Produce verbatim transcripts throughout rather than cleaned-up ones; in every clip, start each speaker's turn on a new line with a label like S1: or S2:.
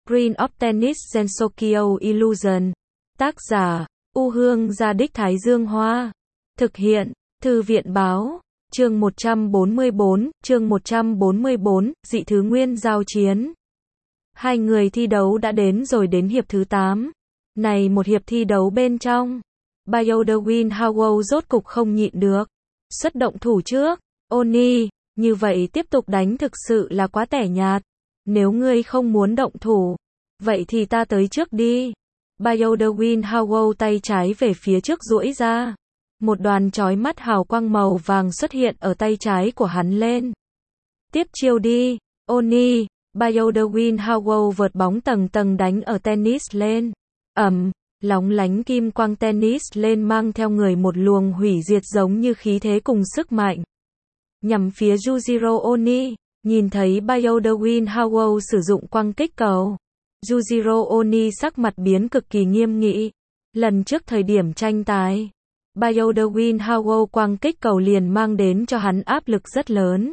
S1: Queen of Tennis Gensokyo Illusion. Tác giả, U Hương Gia Đích Thái Dương Hoa. Thực hiện, Thư viện Báo. Chương một trăm bốn mươi bốn, chương một trăm bốn mươi bốn, dị thứ nguyên giao chiến. Hai người thi đấu đã đến rồi đến hiệp thứ tám. Này một hiệp thi đấu bên trong. Baldwin Howell rốt cục không nhịn được. Xuất động thủ trước. Oni, như vậy tiếp tục đánh thực sự là quá tẻ nhạt. Nếu ngươi không muốn động thủ, vậy thì ta tới trước đi. Baldwin Howell tay trái về phía trước duỗi ra. Một đoàn chói mắt hào quang màu vàng xuất hiện ở tay trái của hắn lên. Tiếp chiêu đi, Oni. Baldwin Howell vợt bóng tầng tầng đánh ở tennis lên. Ầm, lóng lánh kim quang tennis lên mang theo người một luồng hủy diệt giống như khí thế cùng sức mạnh. Nhằm phía Yujiro Oni, nhìn thấy Baldwin Howell sử dụng quang kích cầu. Yujiro Oni sắc mặt biến cực kỳ nghiêm nghị. Lần trước thời điểm tranh tài, Baldwin Howell quang kích cầu liền mang đến cho hắn áp lực rất lớn.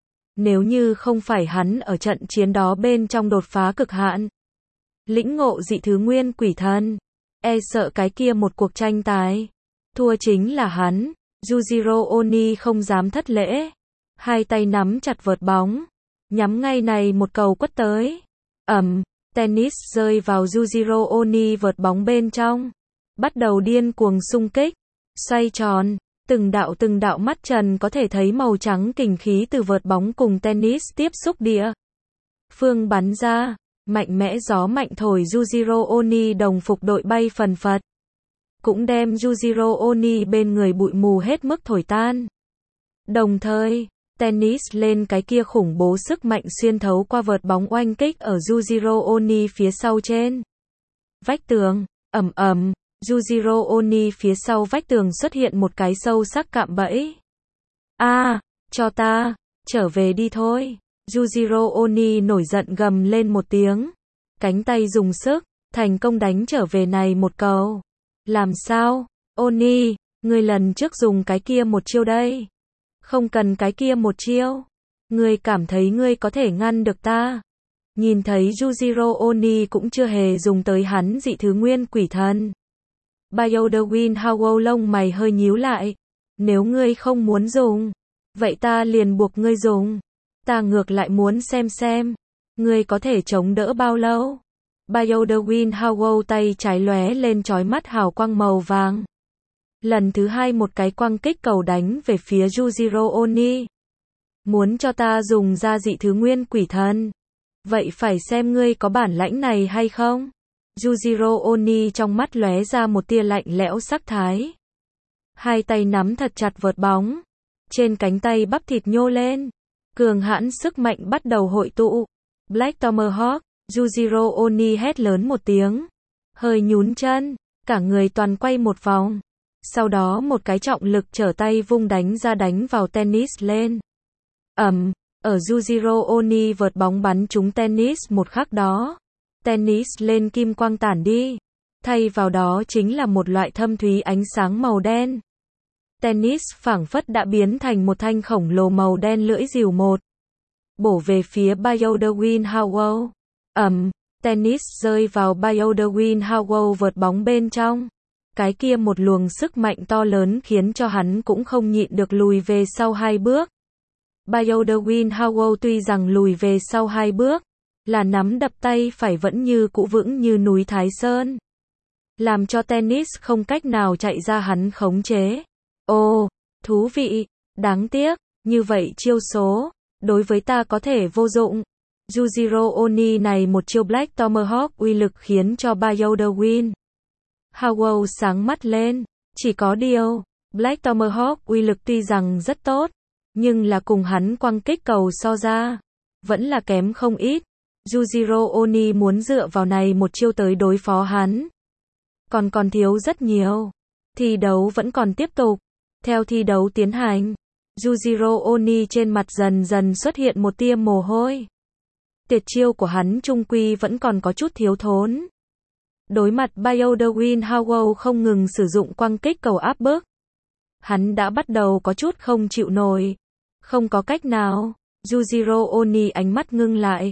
S1: Nếu như không phải hắn ở trận chiến đó bên trong đột phá cực hạn, lĩnh ngộ dị thứ nguyên quỷ thần, e sợ cái kia một cuộc tranh tài, thua chính là hắn. Yujiro Oni không dám thất lễ. Hai tay nắm chặt vợt bóng, nhắm ngay này một cầu quất tới. Ầm, tennis rơi vào Yujiro Oni vợt bóng bên trong. Bắt đầu điên cuồng xung kích, xoay tròn, từng đạo từng đạo mắt trần có thể thấy màu trắng kình khí từ vợt bóng cùng tennis tiếp xúc địa phương bắn ra, mạnh mẽ gió mạnh thổi Yujiro Oni đồng phục đội bay phần phật, cũng đem Yujiro Oni bên người bụi mù hết mức thổi tan. Đồng thời, tennis lên cái kia khủng bố sức mạnh xuyên thấu qua vợt bóng oanh kích ở Yujiro Oni phía sau trên vách tường. Ầm ầm, Yujiro Oni phía sau vách tường xuất hiện một cái sâu sắc cạm bẫy. A, à, cho ta, trở về đi thôi. Yujiro Oni nổi giận gầm lên một tiếng. Cánh tay dùng sức, thành công đánh trở về này một cầu. Làm sao? Oni, ngươi lần trước dùng cái kia một chiêu đây. Không cần cái kia một chiêu. Ngươi cảm thấy ngươi có thể ngăn được ta. Nhìn thấy Yujiro Oni cũng chưa hề dùng tới hắn dị thứ nguyên quỷ thần. Baldwin Howell lông mày hơi nhíu lại. Nếu ngươi không muốn dùng, vậy ta liền buộc ngươi dùng. Ta ngược lại muốn xem xem, ngươi có thể chống đỡ bao lâu. Baldwin Howell tay trái lóe lên chói mắt hào quang màu vàng. Lần thứ hai một cái quang kích cầu đánh về phía Yujiro Oni. Muốn cho ta dùng ra dị thứ nguyên quỷ thần, vậy phải xem ngươi có bản lãnh này hay không. Yujiro Oni trong mắt lóe ra một tia lạnh lẽo sắc thái. Hai tay nắm thật chặt vợt bóng. Trên cánh tay bắp thịt nhô lên. Cường hãn sức mạnh bắt đầu hội tụ. Black Tomahawk, Yujiro Oni hét lớn một tiếng. Hơi nhún chân, cả người toàn quay một vòng. Sau đó một cái trọng lực trở tay vung đánh ra đánh vào tennis lên. Ầm, ở Yujiro Oni vợt bóng bắn trúng tennis một khắc đó. Tennis lên kim quang tản đi. Thay vào đó chính là một loại thâm thúy ánh sáng màu đen. Tennis phảng phất đã biến thành một thanh khổng lồ màu đen lưỡi rìu một. Bổ về phía Baldwin Howell. Ầm, tennis rơi vào Baldwin Howell vợt bóng bên trong. Cái kia một luồng sức mạnh to lớn khiến cho hắn cũng không nhịn được lùi về sau hai bước. Baldwin Howell tuy rằng lùi về sau hai bước, là nắm đập tay phải vẫn như cũ vững như núi Thái Sơn. Làm cho tennis không cách nào chạy ra hắn khống chế. Ồ, thú vị, đáng tiếc, như vậy chiêu số, đối với ta có thể vô dụng. Yujiro Oni này một chiêu Black Tomahawk uy lực khiến cho Baldwin Howell sáng mắt lên. Chỉ có điều, Black Tomahawk uy lực tuy rằng rất tốt, nhưng là cùng hắn quang kích cầu so ra, vẫn là kém không ít. Yujiro Oni muốn dựa vào này một chiêu tới đối phó hắn, còn còn thiếu rất nhiều. Thi đấu vẫn còn tiếp tục. Theo thi đấu tiến hành, Yujiro Oni trên mặt dần dần xuất hiện một tia mồ hôi. Tuyệt chiêu của hắn trung quy vẫn còn có chút thiếu thốn. Đối mặt Baldwin Howell không ngừng sử dụng quang kích cầu áp bức, hắn đã bắt đầu có chút không chịu nổi. Không có cách nào, Yujiro Oni ánh mắt ngưng lại.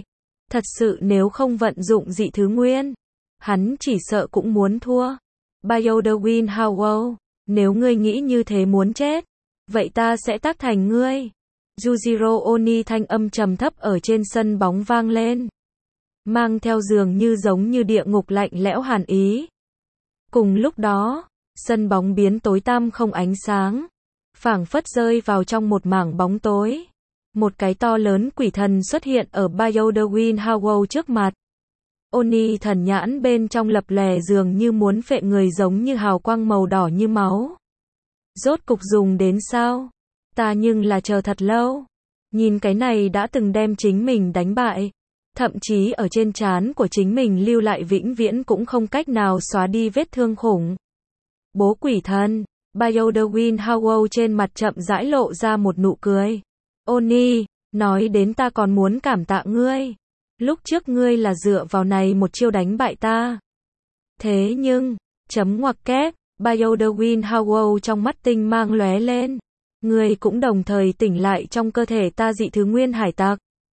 S1: Thật sự nếu không vận dụng dị thứ nguyên, hắn chỉ sợ cũng muốn thua. Bioderwin Howell, nếu ngươi nghĩ như thế muốn chết, vậy ta sẽ tác thành ngươi. Yujiro Oni thanh âm trầm thấp ở trên sân bóng vang lên, mang theo dường như giống như địa ngục lạnh lẽo hàn ý. Cùng lúc đó, sân bóng biến tối tăm không ánh sáng, phảng phất rơi vào trong một mảng bóng tối. Một cái to lớn quỷ thần xuất hiện ở Bioderwin Howell trước mặt. Oni thần nhãn bên trong lập lòe dường như muốn phệ người, giống như hào quang màu đỏ như máu. Rốt cục dùng đến sao? Ta nhưng là chờ thật lâu. Nhìn cái này đã từng đem chính mình đánh bại, thậm chí ở trên trán của chính mình lưu lại vĩnh viễn cũng không cách nào xóa đi vết thương khủng. Bố quỷ thần, Bioderwin Howell trên mặt chậm rãi lộ ra một nụ cười. Oni, nói đến ta còn muốn cảm tạ ngươi. Lúc trước ngươi là dựa vào này một chiêu đánh bại ta. Thế nhưng, chấm ngoặc kép, Bioderwin Howell trong mắt tinh mang lóe lên. Ngươi cũng đồng thời tỉnh lại trong cơ thể ta dị thứ nguyên hải tặc.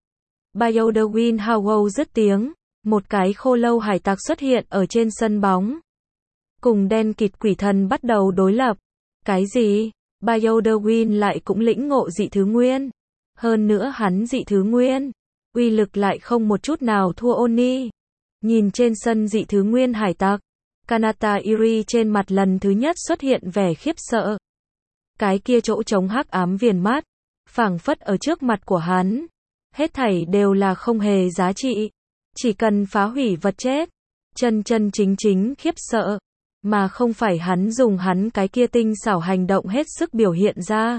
S1: Bioderwin Howell dứt tiếng, một cái khô lâu hải tặc xuất hiện ở trên sân bóng. Cùng đen kịt quỷ thần bắt đầu đối lập. Cái gì? Bioderwin lại cũng lĩnh ngộ dị thứ nguyên. Hơn nữa hắn dị thứ nguyên, uy lực lại không một chút nào thua Oni. Nhìn trên sân dị thứ nguyên hải tặc, Kanata Iri trên mặt lần thứ nhất xuất hiện vẻ khiếp sợ. Cái kia chỗ trống hắc ám viền mắt, phảng phất ở trước mặt của hắn, hết thảy đều là không hề giá trị, chỉ cần phá hủy vật chết. Chân chân chính chính khiếp sợ, mà không phải hắn dùng hắn cái kia tinh xảo hành động hết sức biểu hiện ra.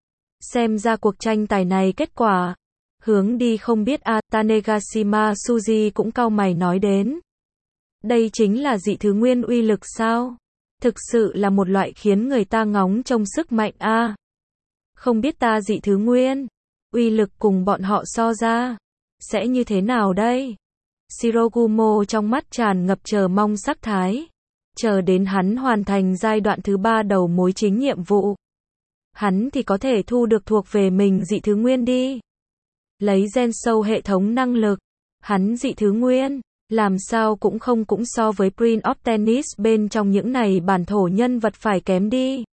S1: Xem ra cuộc tranh tài này kết quả, hướng đi không biết a. Tanegashima Suji cũng cau mày nói đến. Đây chính là dị thứ nguyên uy lực sao? Thực sự là một loại khiến người ta ngóng trông sức mạnh a. Không biết ta dị thứ nguyên, uy lực cùng bọn họ so ra, sẽ như thế nào đây? Shirogumo trong mắt tràn ngập chờ mong sắc thái. Chờ đến hắn hoàn thành giai đoạn thứ ba đầu mối chính nhiệm vụ, hắn thì có thể thu được thuộc về mình dị thứ nguyên đi. Lấy gen sâu hệ thống năng lực, hắn dị thứ nguyên, làm sao cũng không cũng so với Prince of Tennis bên trong những này bản thổ nhân vật phải kém đi.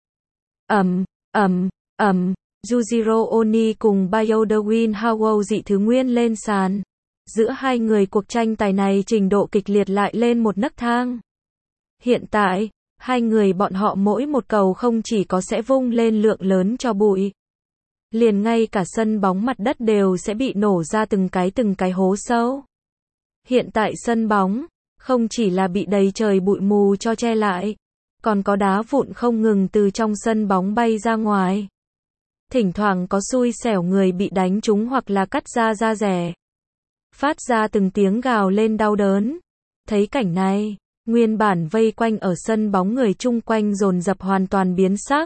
S1: Ầm, ầm, ầm, Yujiro Oni cùng Bioderwin Howell dị thứ nguyên lên sàn. Giữa hai người cuộc tranh tài này trình độ kịch liệt lại lên một nấc thang. Hiện tại, hai người bọn họ mỗi một cầu không chỉ có sẽ vung lên lượng lớn cho bụi, liền ngay cả sân bóng mặt đất đều sẽ bị nổ ra từng cái từng cái hố sâu. Hiện tại sân bóng, không chỉ là bị đầy trời bụi mù cho che lại, còn có đá vụn không ngừng từ trong sân bóng bay ra ngoài. Thỉnh thoảng có xui xẻo người bị đánh trúng hoặc là cắt ra da rẻ, phát ra từng tiếng gào lên đau đớn. Thấy cảnh này, nguyên bản vây quanh ở sân bóng người chung quanh dồn dập hoàn toàn biến sắc,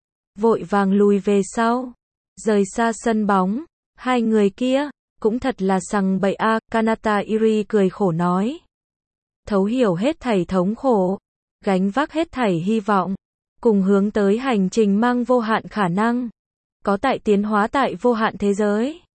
S1: vội vàng lùi về sau, rời xa sân bóng. Hai người kia cũng thật là sằng bậy a. Kanata Iri cười khổ nói. Thấu hiểu hết thảy thống khổ, gánh vác hết thảy hy vọng, cùng hướng tới hành trình mang vô hạn khả năng, có tại tiến hóa tại vô hạn thế giới.